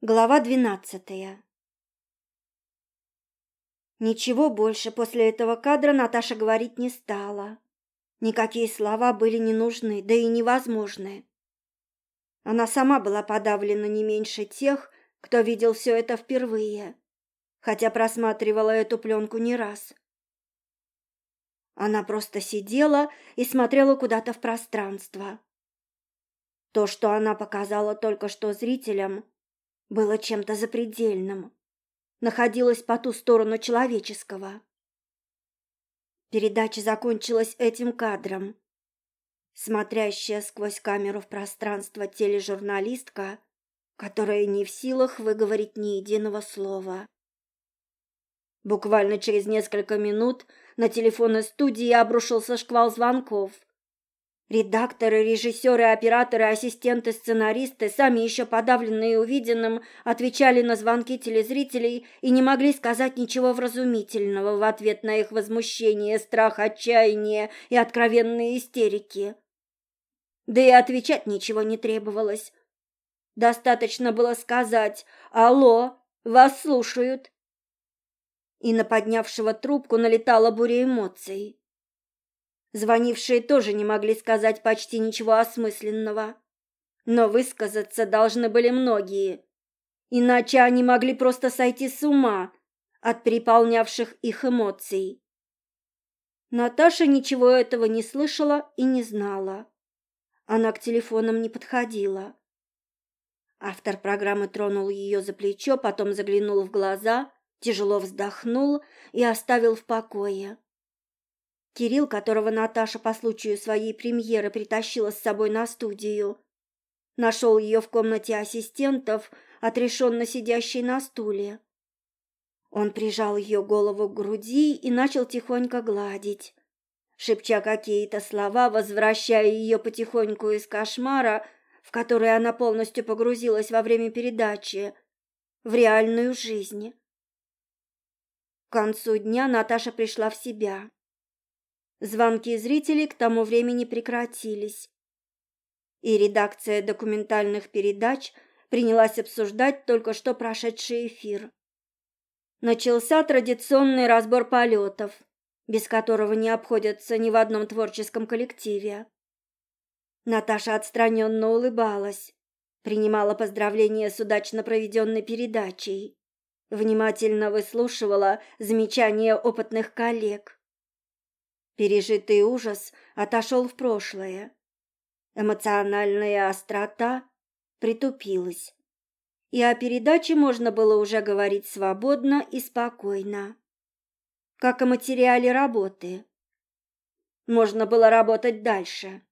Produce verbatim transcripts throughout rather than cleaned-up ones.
Глава двенадцатая. Ничего больше после этого кадра Наташа говорить не стала. Никакие слова были не нужны, да и невозможны. Она сама была подавлена не меньше тех, кто видел все это впервые, хотя просматривала эту пленку не раз. Она просто сидела и смотрела куда-то в пространство. То, что она показала только что зрителям, было чем-то запредельным, находилось по ту сторону человеческого. Передача закончилась этим кадром. Смотрящая сквозь камеру в пространство тележурналистка, которая не в силах выговорить ни единого слова. Буквально через несколько минут на телефоны студии обрушился шквал звонков. Редакторы, режиссеры, операторы, ассистенты, сценаристы, сами еще подавленные увиденным, отвечали на звонки телезрителей и не могли сказать ничего вразумительного в ответ на их возмущение, страх, отчаяние и откровенные истерики. Да и отвечать ничего не требовалось. Достаточно было сказать «Алло, вас слушают». И на поднявшего трубку налетала буря эмоций. Звонившие тоже не могли сказать почти ничего осмысленного. Но высказаться должны были многие, иначе они могли просто сойти с ума от переполнявших их эмоций. Наташа ничего этого не слышала и не знала. Она к телефонам не подходила. Автор программы тронул ее за плечо, потом заглянул в глаза, тяжело вздохнул и оставил в покое. Кирилл, которого Наташа по случаю своей премьеры притащила с собой на студию, нашел ее в комнате ассистентов, отрешенно сидящей на стуле. Он прижал ее голову к груди и начал тихонько гладить, шепча какие-то слова, возвращая ее потихоньку из кошмара, в который она полностью погрузилась во время передачи, в реальную жизнь. К концу дня Наташа пришла в себя. Звонки зрителей к тому времени прекратились, и редакция документальных передач принялась обсуждать только что прошедший эфир. Начался традиционный разбор полетов, без которого не обходятся ни в одном творческом коллективе. Наташа отстраненно улыбалась, принимала поздравления с удачно проведенной передачей, внимательно выслушивала замечания опытных коллег. Пережитый ужас отошел в прошлое. Эмоциональная острота притупилась, и о передаче можно было уже говорить свободно и спокойно, как о материале работы. Можно было работать дальше.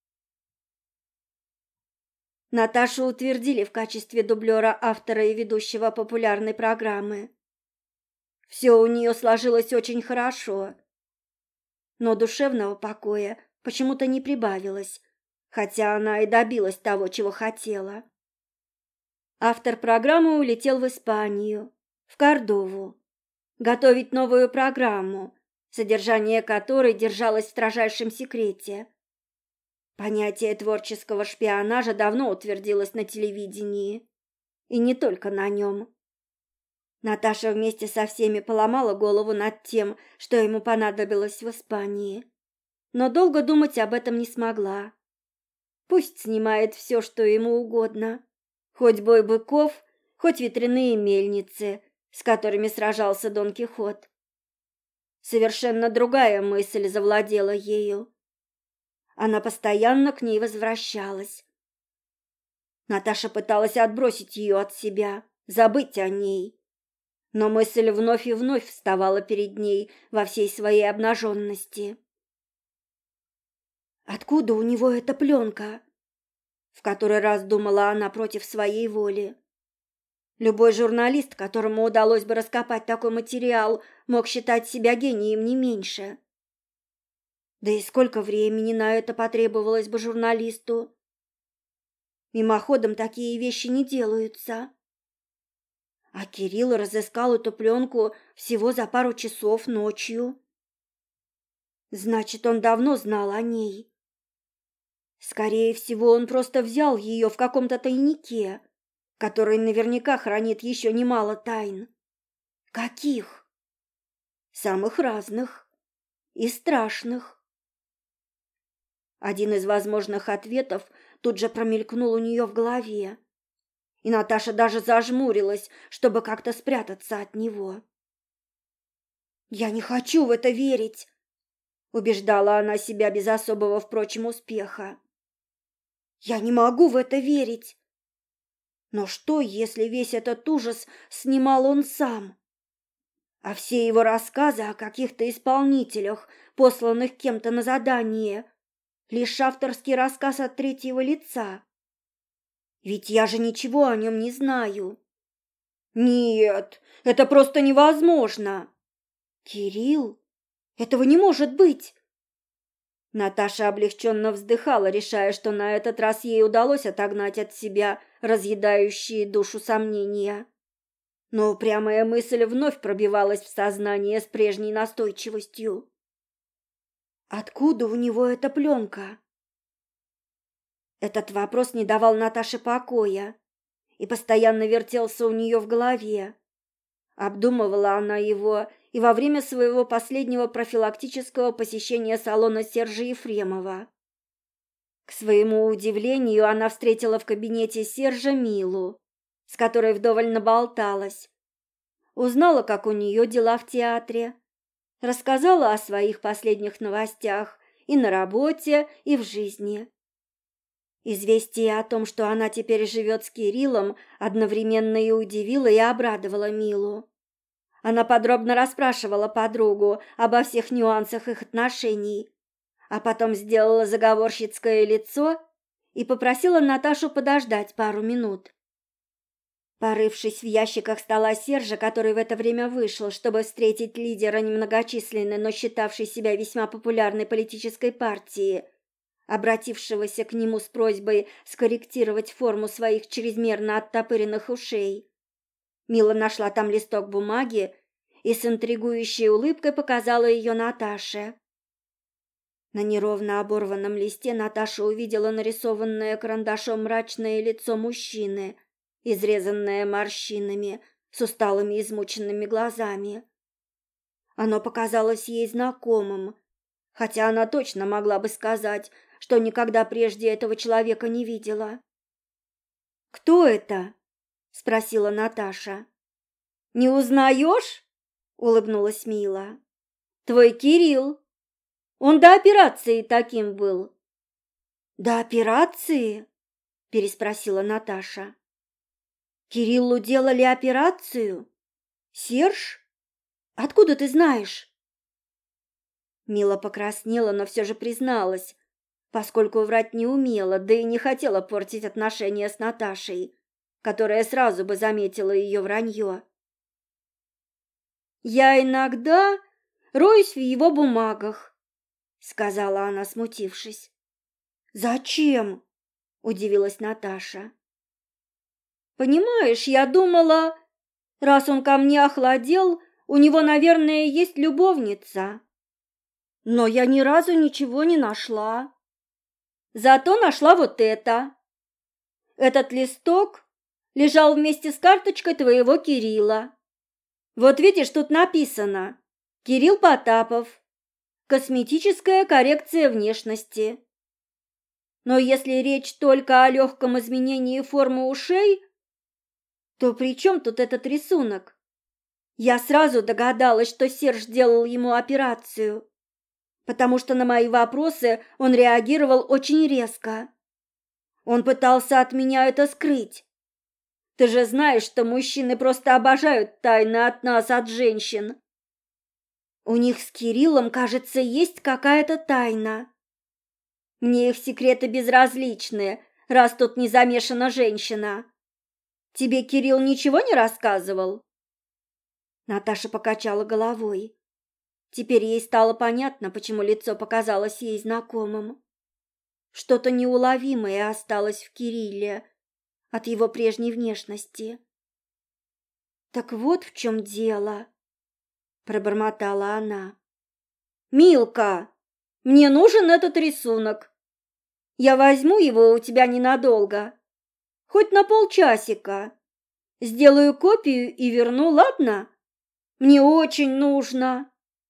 Наташу утвердили в качестве дублера автора и ведущего популярной программы. Все у нее сложилось очень хорошо. Но душевного покоя почему-то не прибавилось, хотя она и добилась того, чего хотела. Автор программы улетел в Испанию, в Кордову, готовить новую программу, содержание которой держалось в строжайшем секрете. Понятие творческого шпионажа давно утвердилось на телевидении, и не только на нем. Наташа вместе со всеми поломала голову над тем, что ему понадобилось в Испании, но долго думать об этом не смогла. Пусть снимает все, что ему угодно, хоть бой быков, хоть ветряные мельницы, с которыми сражался Дон Кихот. Совершенно другая мысль завладела ею. Она постоянно к ней возвращалась. Наташа пыталась отбросить ее от себя, забыть о ней. Но мысль вновь и вновь вставала перед ней во всей своей обнаженности. «Откуда у него эта пленка?» В который раз думала она против своей воли. Любой журналист, которому удалось бы раскопать такой материал, мог считать себя гением не меньше. Да и сколько времени на это потребовалось бы журналисту? Мимоходом такие вещи не делаются. А Кирилл разыскал эту пленку всего за пару часов ночью. Значит, он давно знал о ней. Скорее всего, он просто взял ее в каком-то тайнике, который наверняка хранит еще немало тайн. Каких? Самых разных и страшных. Один из возможных ответов тут же промелькнул у нее в голове, и Наташа даже зажмурилась, чтобы как-то спрятаться от него. «Я не хочу в это верить», — убеждала она себя без особого, впрочем, успеха. «Я не могу в это верить. Но что, если весь этот ужас снимал он сам? А все его рассказы о каких-то исполнителях, посланных кем-то на задание, лишь авторский рассказ от третьего лица? Ведь я же ничего о нем не знаю. Нет, это просто невозможно. Кирилл? Этого не может быть!» Наташа облегченно вздыхала, решая, что на этот раз ей удалось отогнать от себя разъедающие душу сомнения. Но упрямая мысль вновь пробивалась в сознание с прежней настойчивостью. Откуда у него эта пленка? Этот вопрос не давал Наташе покоя и постоянно вертелся у нее в голове. Обдумывала она его и во время своего последнего профилактического посещения салона Сержа Ефремова. К своему удивлению, она встретила в кабинете Сержа Милу, с которой вдоволь наболталась. Узнала, как у нее дела в театре, рассказала о своих последних новостях и на работе, и в жизни. Известие о том, что она теперь живет с Кириллом, одновременно и удивило, и обрадовало Милу. Она подробно расспрашивала подругу обо всех нюансах их отношений, а потом сделала заговорщицкое лицо и попросила Наташу подождать пару минут. Порывшись в ящиках стола Сержа, который в это время вышел, чтобы встретить лидера немногочисленной, но считавшей себя весьма популярной политической партии, обратившегося к нему с просьбой скорректировать форму своих чрезмерно оттопыренных ушей, Мила нашла там листок бумаги и с интригующей улыбкой показала ее Наташе. На неровно оборванном листе Наташа увидела нарисованное карандашом мрачное лицо мужчины, изрезанное морщинами, с усталыми измученными глазами. Оно показалось ей знакомым, хотя она точно могла бы сказать, что никогда прежде этого человека не видела. «Кто это?» — спросила Наташа. «Не узнаешь?» — улыбнулась Мила. «Твой Кирилл. Он до операции таким был». «До операции?» — переспросила Наташа. «Кириллу делали операцию? Серж? Откуда ты знаешь?» Мила покраснела, но все же призналась, поскольку врать не умела, да и не хотела портить отношения с Наташей, которая сразу бы заметила ее вранье. «Я иногда роюсь в его бумагах», — сказала она, смутившись. «Зачем?» — удивилась Наташа. «Понимаешь, я думала, раз он ко мне охладел, у него, наверное, есть любовница. Но я ни разу ничего не нашла. Зато нашла вот это. Этот листок лежал вместе с карточкой твоего Кирилла. Вот видишь, тут написано: Кирилл Потапов. Косметическая коррекция внешности. Но если речь только о легком изменении формы ушей, то при чем тут этот рисунок? Я сразу догадалась, что Серж делал ему операцию, потому что на мои вопросы он реагировал очень резко. Он пытался от меня это скрыть. Ты же знаешь, что мужчины просто обожают тайны от нас, от женщин. У них с Кириллом, кажется, есть какая-то тайна. Мне их секреты безразличны, раз тут не замешана женщина. Тебе Кирилл ничего не рассказывал?» Наташа покачала головой. Теперь ей стало понятно, почему лицо показалось ей знакомым. Что-то неуловимое осталось в Кирилле от его прежней внешности. «Так вот в чем дело», — пробормотала она. «Милка, мне нужен этот рисунок. Я возьму его у тебя ненадолго. Хоть на полчасика. Сделаю копию и верну, ладно? Мне очень нужно.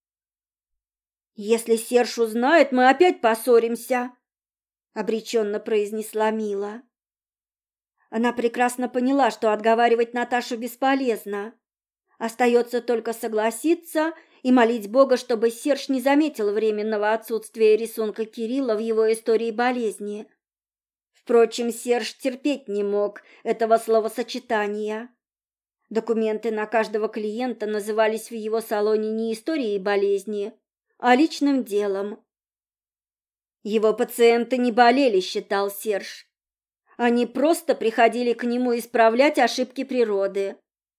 Если Серж узнает, мы опять поссоримся, обреченно произнесла Мила. Она прекрасно поняла, что отговаривать Наташу бесполезно. Остается только согласиться и молить Бога, чтобы Серж не заметил временного отсутствия рисунка Кирилла в его истории болезни. Впрочем, Серж терпеть не мог этого словосочетания. Документы на каждого клиента назывались в его салоне не историей болезни, а личным делом. Его пациенты не болели, считал Серж. Они просто приходили к нему исправлять ошибки природы.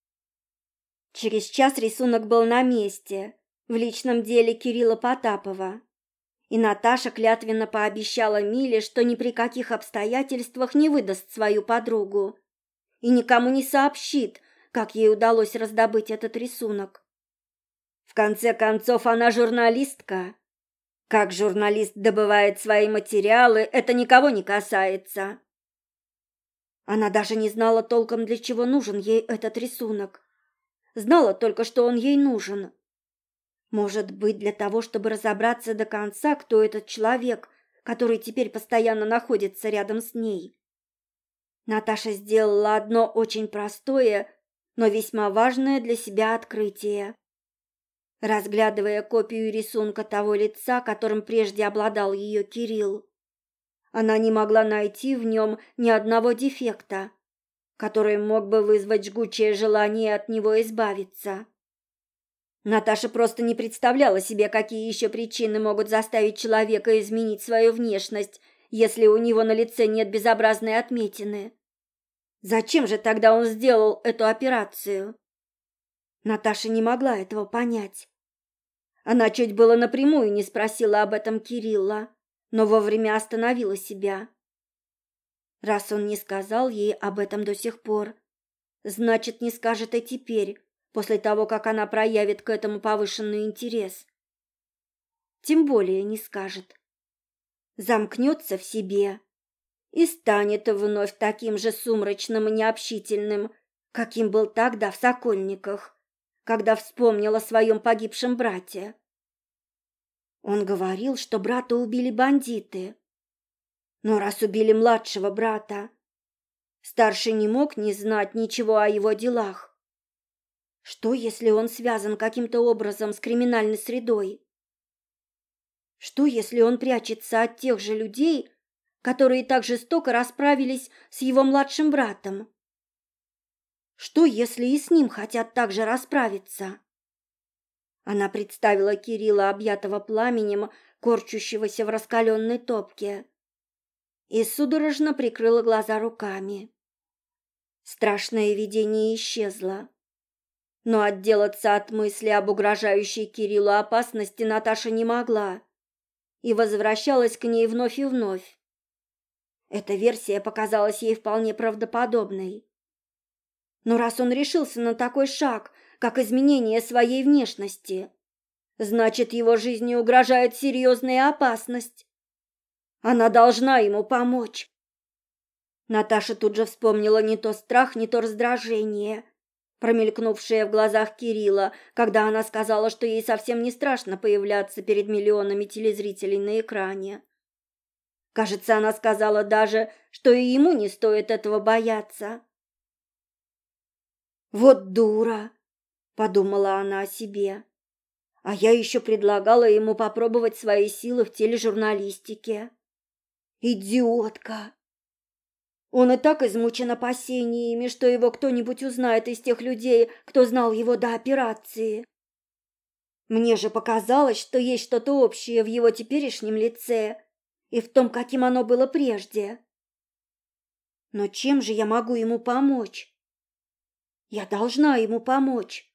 Через час рисунок был на месте, в личном деле Кирилла Потапова. И Наташа клятвенно пообещала Миле, что ни при каких обстоятельствах не выдаст свою подругу и никому не сообщит, как ей удалось раздобыть этот рисунок. В конце концов, она журналистка. Как журналист добывает свои материалы, это никого не касается. Она даже не знала толком, для чего нужен ей этот рисунок. Знала только, что он ей нужен. Может быть, для того, чтобы разобраться до конца, кто этот человек, который теперь постоянно находится рядом с ней. Наташа сделала одно очень простое, но весьма важное для себя открытие. Разглядывая копию рисунка того лица, которым прежде обладал ее Кирилл, она не могла найти в нем ни одного дефекта, который мог бы вызвать жгучее желание от него избавиться. Наташа просто не представляла себе, какие еще причины могут заставить человека изменить свою внешность, если у него на лице нет безобразной отметины. Зачем же тогда он сделал эту операцию? Наташа не могла этого понять. Она чуть было напрямую не спросила об этом Кирилла, но вовремя остановила себя. Раз он не сказал ей об этом до сих пор, значит, не скажет и теперь, после того, как она проявит к этому повышенный интерес. Тем более не скажет. Замкнется в себе и станет вновь таким же сумрачным и необщительным, каким был тогда в Сокольниках, когда вспомнил о своем погибшем брате. Он говорил, что брата убили бандиты. Но раз убили младшего брата, старший не мог не знать ничего о его делах. Что, если он связан каким-то образом с криминальной средой? Что, если он прячется от тех же людей, которые так жестоко расправились с его младшим братом? Что, если и с ним хотят так же расправиться? Она представила Кирилла, объятого пламенем, корчущегося в раскаленной топке, и судорожно прикрыла глаза руками. Страшное видение исчезло. Но отделаться от мысли об угрожающей Кириллу опасности Наташа не могла и возвращалась к ней вновь и вновь. Эта версия показалась ей вполне правдоподобной. Но раз он решился на такой шаг, как изменение своей внешности, значит, его жизни угрожает серьезная опасность. Она должна ему помочь. Наташа тут же вспомнила не то страх, не то раздражение, промелькнувшее в глазах Кирилла, когда она сказала, что ей совсем не страшно появляться перед миллионами телезрителей на экране. Кажется, она сказала даже, что и ему не стоит этого бояться. «Вот дура!» — подумала она о себе. «А я еще предлагала ему попробовать свои силы в тележурналистике. Идиотка!» Он и так измучен опасениями, что его кто-нибудь узнает из тех людей, кто знал его до операции. Мне же показалось, что есть что-то общее в его теперешнем лице и в том, каким оно было прежде. Но чем же я могу ему помочь? Я должна ему помочь.